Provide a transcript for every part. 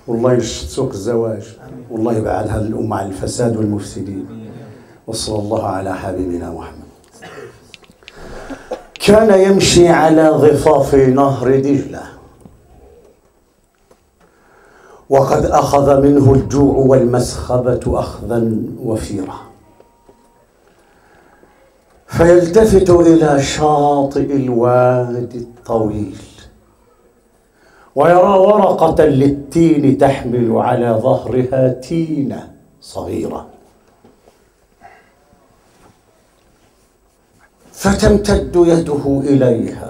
والله يسوق الزواج، والله يبعد هذه الأمة عن الفساد والمفسدين. وصلى الله على حبيبنا محمد. كان يمشي على ضفاف نهر دجلة، وقد أخذ منه الجوع والمسخبة أخذا وفيرا، فيلتفت إلى شاطئ الوادي الطويل ويرى ورقة للتين تحمل على ظهرها تينة صغيرة، فتمتد يده إليها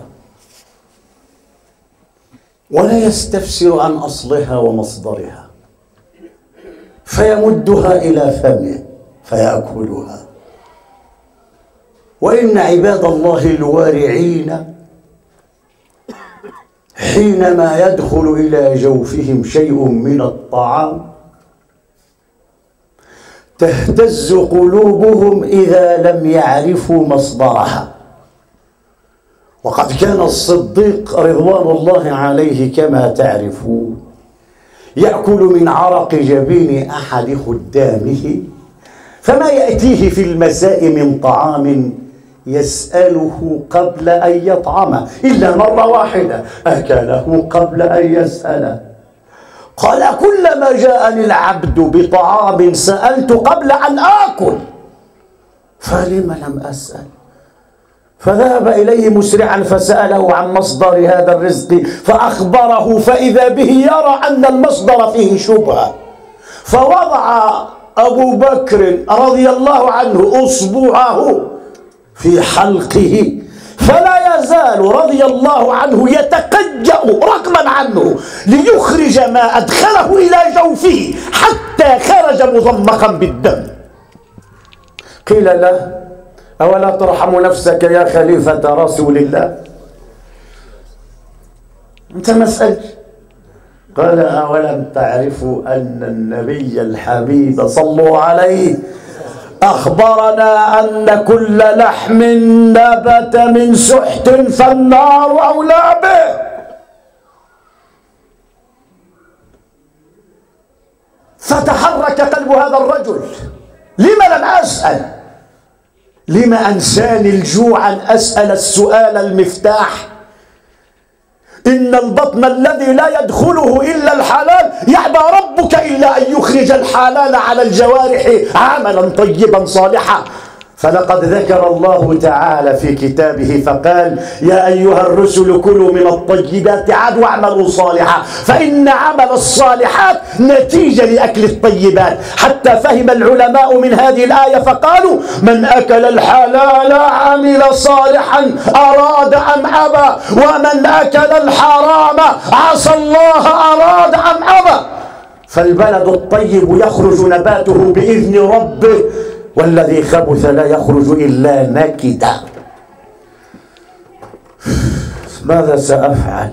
ولا يستفسر عن أصلها ومصدرها، فيمدها إلى فمه فيأكلها. وإن عباد الله الوارعين حينما يدخل إلى جوفهم شيء من الطعام تهتز قلوبهم إذا لم يعرفوا مصدرها. وقد كان الصديق رضوان الله عليه كما تعرفون يأكل من عرق جبين أحد خدامه، فما يأتيه في المساء من طعام يسأله قبل أن يطعمه إلا مرة واحدة أكله قبل أن يسأله. قال: كلما جاءني العبد بطعام سألت قبل أن آكل، فلم لم أسأل؟ فذهب إليه مسرعا فسأله عن مصدر هذا الرزق فأخبره، فإذا به يرى أن المصدر فيه شبهة، فوضع أبو بكر رضي الله عنه أصبعه في حلقه، فلا يزال رضي الله عنه يتقجأ رغما عنه ليخرج ما أدخله إلى جوفه حتى خرج مضمخا بالدم. قيل له: أولا ترحم نفسك يا خليفة رسول الله؟ أنت ما سألت؟ قال: أولم تعرفوا أن النبي الحبيب صلوا عليه أخبرنا أن كل لحم نبت من سحت فالنار أولى به. فتحرك قلب هذا الرجل: لما لم أسأل؟ لما أنساني الجوع أن أسأل السؤال المفتاح؟ إن البطن الذي لا يدخله إلا الحلال يعبى ربك إلا أن يخرج الحلال على الجوارح عملا طيبا صالحا. فلقد ذكر الله تعالى في كتابه فقال: يا أيها الرسل كلوا من الطيبات واعملوا صالحا، فإن عمل الصالحات نتيجة لأكل الطيبات. حتى فهم العلماء من هذه الآية فقالوا: من أكل الحلال عمل صالحا أراد أم أبى، ومن أكل الحرام عصى الله أراد أم أبى. فالبلد الطيب يخرج نباته بإذن ربه، والذي خبث لا يخرج إلا نكدا. ماذا سأفعل؟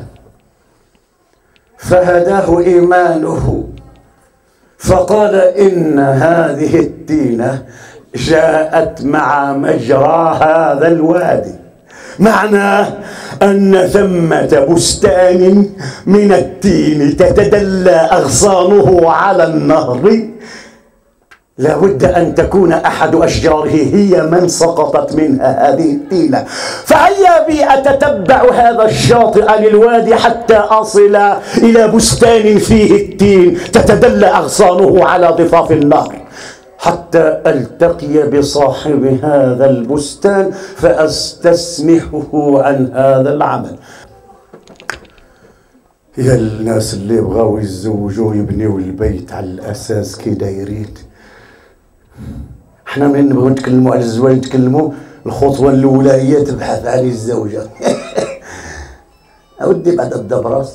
فهداه إيمانه فقال: إن هذه التينة جاءت مع مجرى هذا الوادي، معناه أن ثمة بستان من التين تتدلى أغصانه على النهر، لا بد أن تكون أحد أشجاره هي من سقطت منها هذه التينة. فهيا بي أتتبع هذا الشاطئ للوادي حتى أصل إلى بستان فيه التين تتدلى أغصانه على ضفاف النهر، حتى ألتقي بصاحب هذا البستان فأستسمحه عن هذا العمل. يا الناس اللي يبغوا يتزوجوا يبنيوا البيت على الأساس كي دايرين. احنا من نبغوا نتكلموا على الزواج نتكلموا الخطوة الأولى هي تبحث عن الزوجة. أودي بعد أبدأ براسك.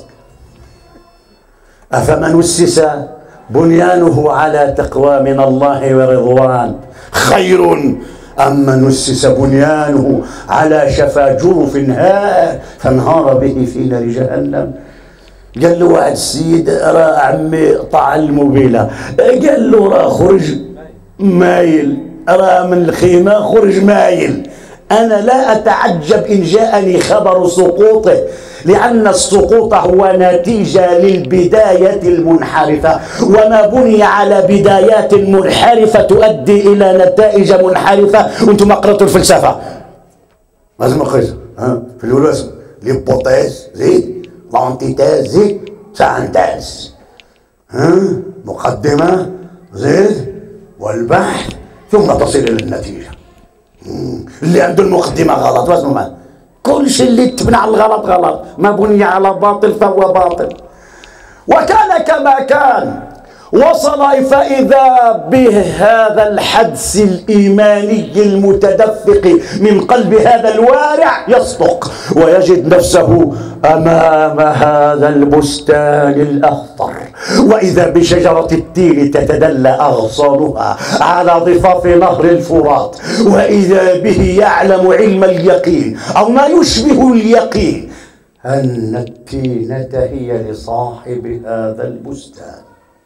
أفمن أسس بنيانه على تقوى من الله ورضوان خير أم من أسس بنيانه على شفا جرف هائر فانهار به في نار جهنم. قال له واحد السيد: راه عمي طاع الموبيلة. قال له: راه خرج مايل، راه من الخيمة خرج مايل. أنا لا أتعجب إن جاءني خبر سقوطه، لأن السقوط هو نتيجة للبداية المنحرفة، وما بني على بدايات منحرفة تؤدي إلى نتائج منحرفة. وأنتم قرأتوا الفلسفة، لازم قرأتوا في الولوس ليبوتيز زيد لانتيتيز زيد سانتيز، مقدمة زيد والبحث ثم تصل إلى النتيجة. اللي عنده المقدمة غلط واسمه ما كل شيء اللي تبنى على الغلط غلط، ما بني على باطل فهو باطل. وكان كما كان، وصل فإذا به هذا الحدس الإيماني المتدفق من قلب هذا الوارع يصدق، ويجد نفسه أمام هذا البستان الأخضر، وإذا بشجرة التين تتدلى أغصانها على ضفاف نهر الفرات، وإذا به يعلم علم اليقين أو ما يشبه اليقين أن التينة هي لصاحب هذا البستان.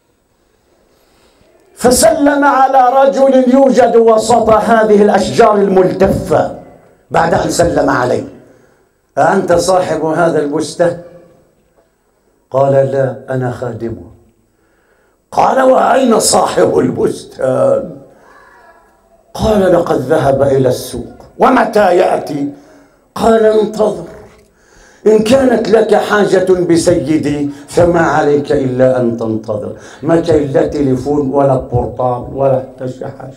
فسلم على رجل يوجد وسط هذه الأشجار الملتفة. بعد أن سلم عليه: أنت صاحب هذا البستان؟ قال: لا، أنا خادمه. قال: وأين صاحب البستان؟ قال: لقد ذهب إلى السوق. ومتى يأتي؟ قال: انتظر، إن كانت لك حاجة بسيدي فما عليك إلا أن تنتظر. ما كاين لا تليفون ولا بورطابل ولا حتى حاجة،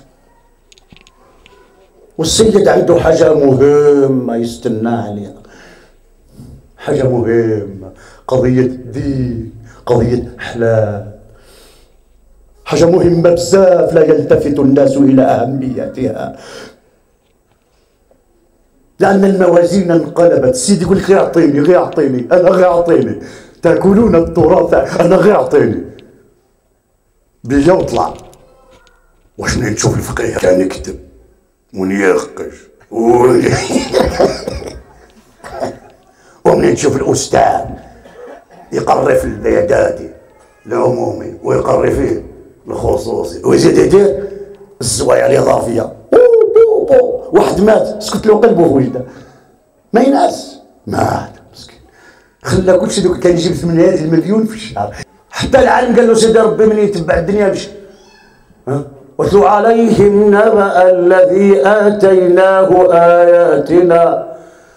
والسيد عنده حاجة مهمة يستنى عليها، حاجة مهمة، قضية دين، قضية أحلام، حاجة مهمة بزاف لا يلتفت الناس إلى أهميتها، لأن الموازين انقلبت. السيد يقول لك: غير أعطيني، غير أعطيني، أنا غير أعطيني، تأكلون التراث، أنا غير أعطيني. بيجي وطلع، واش منين تشوف الفقيه كان يكتب ونيقش ومنين تشوف الأستاذ يقري في الإعدادي العمومي ويقري فيه الخصوصي ويزيد يدير الزوايا الإضافية. واحد مات سكت له قلبه في وجده، ما ينعس، مات مسكين، خلى كل شيء. دوك كان يجيب 8 مليون في الشهر. حتى العالم قال له: سيدي ربي من يتبع الدنيا مشي. واتلو عليهم نبأ الذي آتيناه آياتنا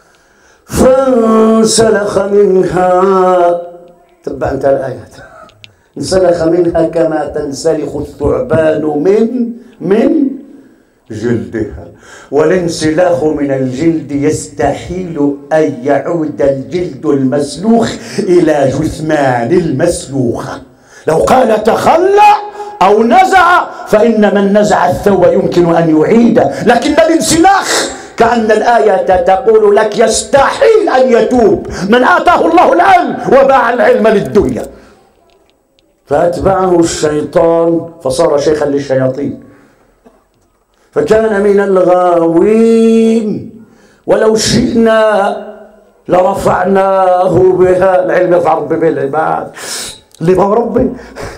فانسلخ منها. تبع انت الآيات. انسلخ منها كما تنسلخ الثعبان من جلدها، والانسلاخ من الجلد يستحيل أن يعود الجلد المسلوخ إلى جثمان المسلوخة. لو قال تخلى أو نزع فإن من نزع الثوب يمكن أن يعيده، لكن الانسلاخ كأن الآية تقول لك يستحيل أن يتوب من آتاه الله العلم وباع العلم للدنيا. فأتبعه الشيطان فصار شيخا للشياطين، فكان من الغاوين. ولو شئنا لرفعناه بها. العلم يرفع ربي به العباد اللي يبغوا ربي،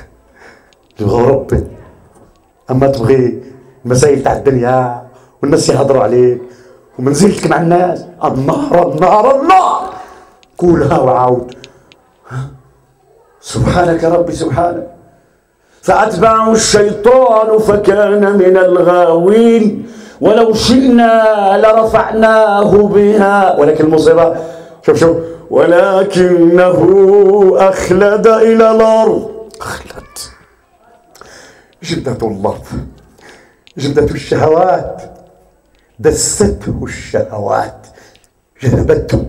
اما تبغي المسائل تاع الدنيا والناس يهضروا عليك ومنزلتك مع الناس، النار قولها وعاود. سبحانك ربي سبحانك. فأتبعه الشيطان فكان من الغاوين. ولو شئنا لرفعناه بها، ولكن المصيبة شوف ولكنه أخلد إلى الأرض. أخلد، جلدته اللطف، جلدته الشهوات، دسته الشهوات، جذبته.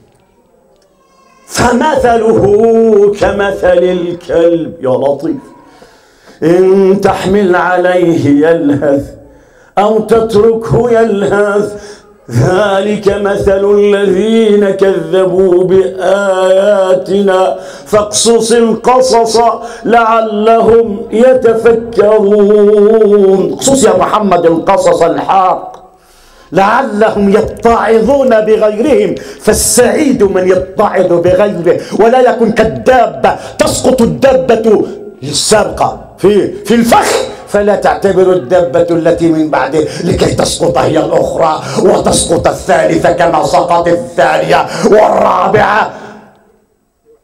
فمثله كمثل الكلب. يا لطيف، إن تحمل عليه يلهث أو تتركه يلهث، ذلك مثل الذين كذبوا بآياتنا فاقصص القصص لعلهم يتفكرون. اقصص يا محمد القصص الحق لعلهم يتعظون بغيرهم، فالسعيد من يتعظ بغيره، ولا يكن كالدابة تسقط الدابة السابقة في الفخ فلا تعتبر الدابة التي من بعده لكي تسقط هي الأخرى وتسقط الثالثة كما سقط الثانية والرابعة.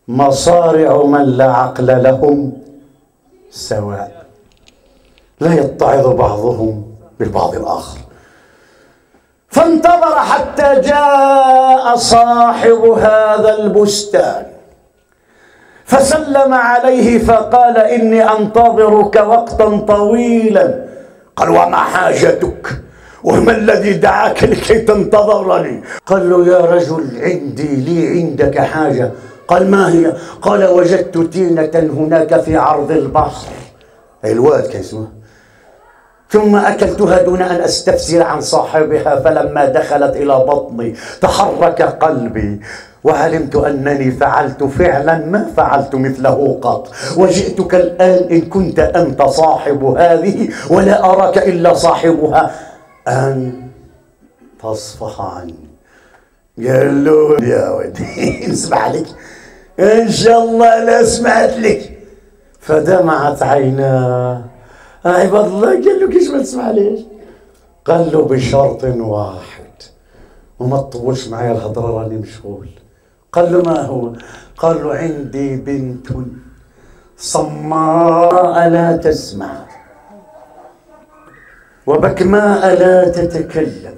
مصارع من لا عقل لهم سواء، لا يتعظ بعضهم بالبعض الآخر. فانتظر حتى جاء صاحب هذا البستان فسلم عليه فقال: إني أنتظرك وقتا طويلا. قال: وما حاجتك؟ وما الذي دعاك لكي تنتظرني؟ قال له: يا رجل، لي عندك حاجة. قال: ما هي؟ قال: وجدت تينة هناك في عرض البحر، الواد كان اسمه، ثم أكلتها دون أن أستفسر عن صاحبها، فلما دخلت إلى بطني تحرك قلبي وعلمت أنني فعلت فعلا ما فعلت مثله قط، وجئتك الآن إن كنت أنت صاحب هذه ولا أراك إلا صاحبها أن تصفح عني. قال له: يا ودي اسمع لك، إن شاء الله لا سمعت لك. فدمعت عيناه. عباد الله قال له: كيش ما تسمع ليش؟ قال له: بشرط واحد، وما تطولش معي الهضره راني مشغول. قال له: ما هو؟ قال له: عندي بنت صماء لا تسمع، وبكماء لا تتكلم،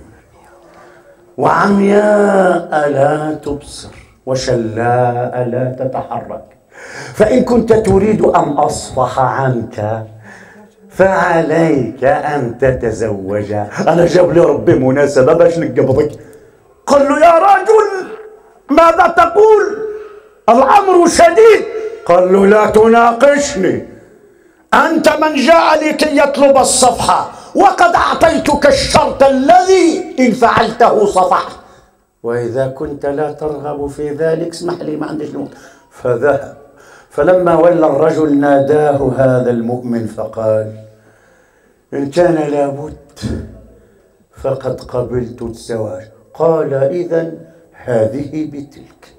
وعمياء لا تبصر، وشلاء لا تتحرك، فإن كنت تريد أن أصفح عنك فعليك أن تتزوجها. أنا جاب لي ربي مناسبة باش نقبضك. قال له: يا رجل، ماذا تقول؟ الأمر شديد. قال له: لا تناقشني، أنت من جاء لكي يطلب الصفحة، وقد أعطيتك الشرط الذي إن فعلته صفحت، وإذا كنت لا ترغب في ذلك اسمح لي، ما عنديش نقطة. فذهب. فلما ولى الرجل ناداه هذا المؤمن فقال: إن كان لابد فقد قبلت الزواج. قال: إذن هذه بتلك،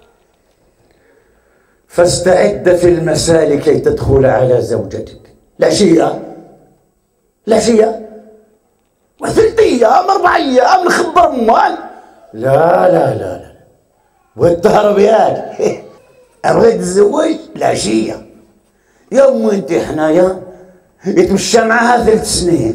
فاستعد في المساء لكي تدخل على زوجتك. لا شيء وثلث أيام 4 أيام نخبر أموال. لا والتهرب ياك أبغي تتزوج؟ لا شيء يا أمي، أنت حنايا يتمشى معها 3 سنين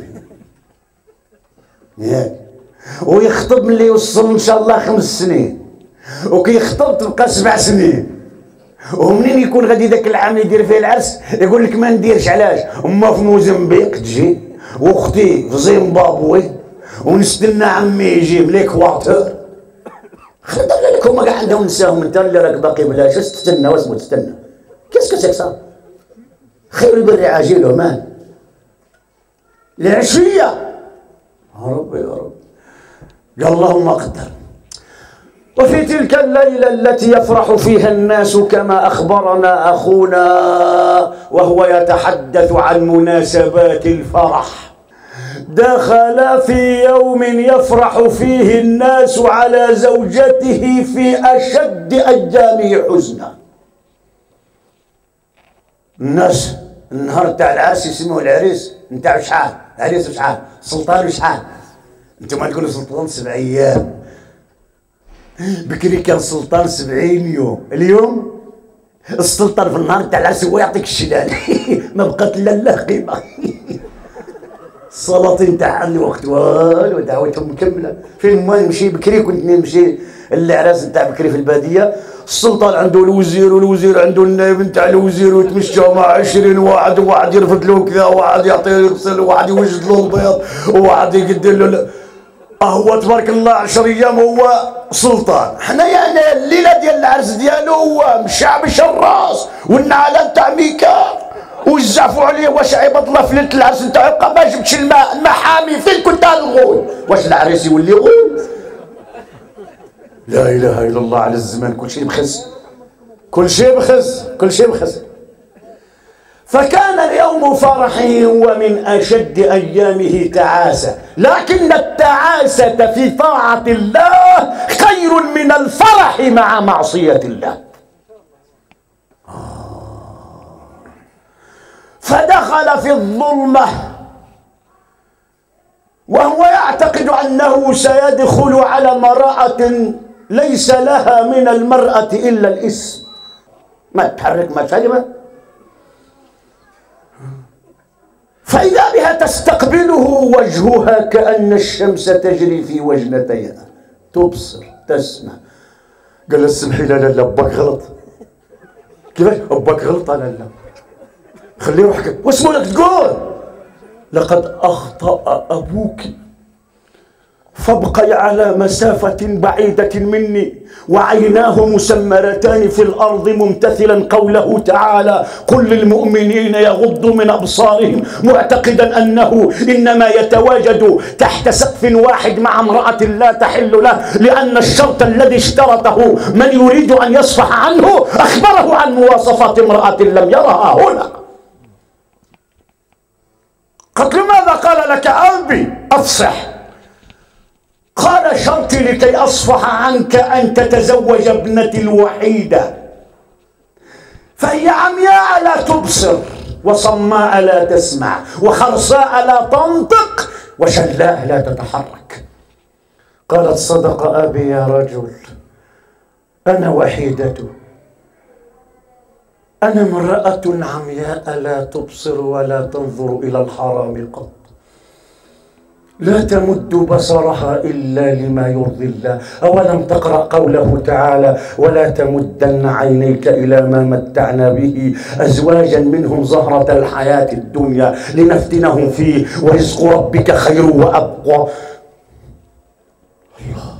ويخطب اللي يوصل إن شاء الله 5 سنين، وكي يخطب تبقى 7 سنين، ومنين يكون غادي ذاك العام يدير فيه العرس يقول لك ما نديرش. علاش؟ أما في موزمبيق تجي، واختي في زيمبابوي، ونستنى عمي يجي من ليكواتور. خدر لك هما كاع عندهم نساهم، انت اللي راك باقي بلاش تستنى. واسمو تستنى؟ كاسكو سيك صا؟ خير البر عاجله مال العشيه. يا رب يا رب. قال: اللهم قدر. وفي تلك الليلة التي يفرح فيها الناس كما أخبرنا أخونا وهو يتحدث عن مناسبات الفرح، دخل في يوم يفرح فيه الناس على زوجته في أشد أيامه حزنا. الناس النهار تاع العرس يسموه العريس نتاع شحال، عريس وشحال، سلطان وشحال. انتم تقولوا سلطان 7 أيام، بكري كان سلطان 70 يوم. اليوم السلطان في النهار تاع العرس هو يعطيك الشلال ما بقات لا لا قيمه. السلاطين تاع الوقت والو دعوتهم مكمله. فين ما نمشي بكري، كنت نمشي العراس نتاع بكري في الباديه، السلطان عنده الوزير والوزير عنده النائب نتاع الوزير، ويتمشاو مع 20 واحد، وواحد يرفد له كذا، وواحد يعطيه يغسل، وواحد يوجد له البيض، وواحد يقدر له. هو تبارك الله 10 أيام هو سلطان. حنايا انا الليله ديال العرس ديالو هو مشى بشراس والنعاله تاع ميكا وزعفوا عليه. واش عباد الله في ليله العرس نتاعو ما جبتش المحامي؟ فين كنت الغول؟ واش العريس يولي غول؟ لا اله الا الله. على الزمان كل شيء بخس، كل شيء بخس. فكان اليوم فرحه ومن أشد أيامه تعاسة، لكن التعاسة في طاعة الله خير من الفرح مع معصية الله. فدخل في الظلمة وهو يعتقد أنه سيدخل على امرأة ليس لها من المرأة إلا الاسم. ما تحرك ما كلمة. فإذا بها تستقبله وجهها كأن الشمس تجري في وجنتيها، تبصر تسمع. قال له اسمحي، لا أباك غلط. كيفاش أباك غلط؟ لا خليه يروح. واسمه لك تقول لقد أخطأ أبوك فابقي على مسافة بعيدة مني، وعيناه مسمرتان في الأرض ممتثلا قوله تعالى: قل للمؤمنين يغضوا من أبصارهم، معتقدا أنه إنما يتواجد تحت سقف واحد مع امرأة لا تحل له، لأن الشرط الذي اشترطه من يريد أن يصفح عنه أخبره عن مواصفات امرأة لم يرها هنا. قد لماذا قال لك أبي أفصح؟ قال شرطي لكي أصفح عنك أن تتزوج ابنتي الوحيدة، فهي عمياء لا تبصر، وصماء لا تسمع، وخرصاء لا تنطق، وشلاء لا تتحرك. قالت: صدق أبي يا رجل، أنا وحيدة، أنا امرأة عمياء لا تبصر ولا تنظر إلى الحرام قط، لا تمد بصرها إلا لما يرضي الله. أولم تقرأ قوله تعالى: ولا تمدن عينيك إلى ما متعنا به أزواجا منهم زهرة الحياة الدنيا لنفتنهم فيه ورزق ربك خير وأبقى. الله.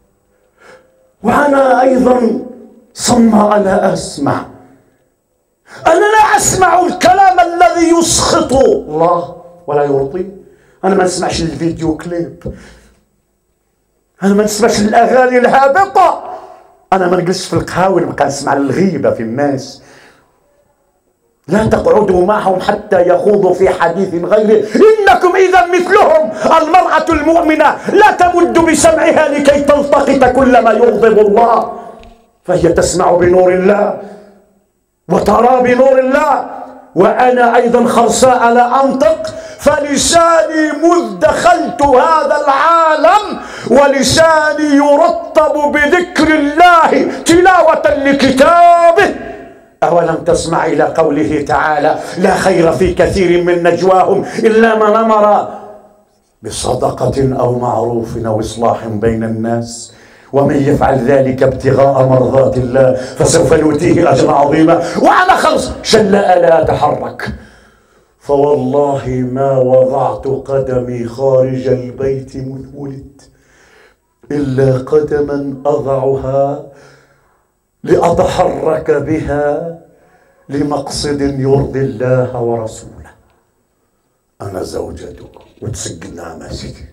وأنا أيضا صماء لا أسمع، أنا لا أسمع الكلام الذي يسخط الله ولا يرضي. أنا ما نسمعش الفيديو كليب، أنا ما نسمعش الأغاني الهابطة، أنا ما نجلس في القهاوي نبقى نسمع الغيبة في الناس. لا تقعدوا معهم حتى يخوضوا في حديث غيره إنكم إذا مثلهم. المرأة المؤمنة لا تمد بسمعها لكي تلتقط كل ما يغضب الله، فهي تسمع بنور الله وترى بنور الله. وأنا أيضا خرساء لا أنطق، فلساني مذ دخلت هذا العالم ولساني يرطب بذكر الله تلاوة لكتابه. أولم تسمع إلى قوله تعالى: لا خير في كثير من نجواهم إلا من أمر بصدقة أو معروف أو إصلاح بين الناس، ومن يفعل ذلك ابتغاء مرضات الله فسوف نؤتيه أجرا عظيما. وأنا خلص شلاء لا أتحرك، فوالله ما وضعت قدمي خارج البيت مذ ولدت إلا قدما أضعها لأتحرك بها لمقصد يرضي الله ورسوله. أنا زوجته وتسجلنا مسجد،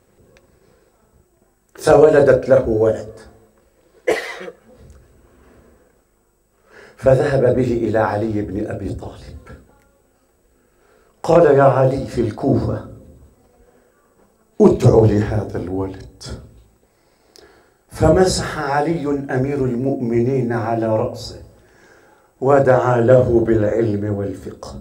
فولدت له ولد، فذهب به إلى علي بن أبي طالب. قال: يا علي في الكوفة، ادع لهذا الولد. فمسح علي أمير المؤمنين على رأسه ودعا له بالعلم والفقه،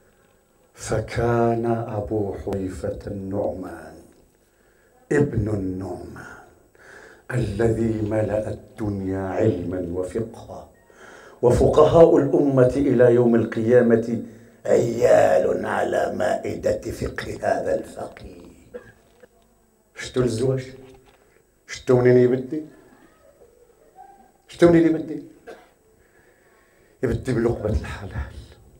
فكان أبو حذيفة النعمان ابن النعمان الذي ملأ الدنيا علما وفقها، وفقهاء الأمة إلى يوم القيامة عيال على مائدة فقه هذا الفقيه. شتو الزواج؟ شتو منين يبدي؟ شتو منين يبدي؟ يبدي بلقمة الحلال.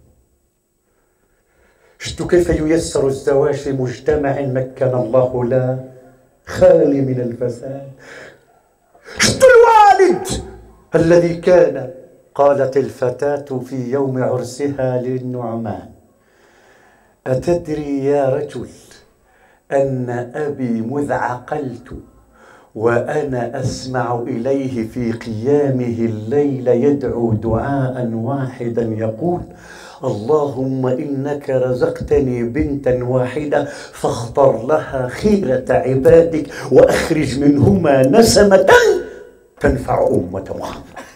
شتو كيف ييسر الزواج في مجتمع مكن الله له خالي من الفساد. شتو الوالد الذي كان، قالت الفتاة في يوم عرسها للنعمان: أتدري يا رجل أن أبي مذ عقلت وأنا أسمع إليه في قيامه الليل يدعو دعاء واحدا يقول: اللهم إنك رزقتني بنتا واحدة فاختر لها خيرة عبادك وأخرج منهما نسمة تنفع أمة محمد.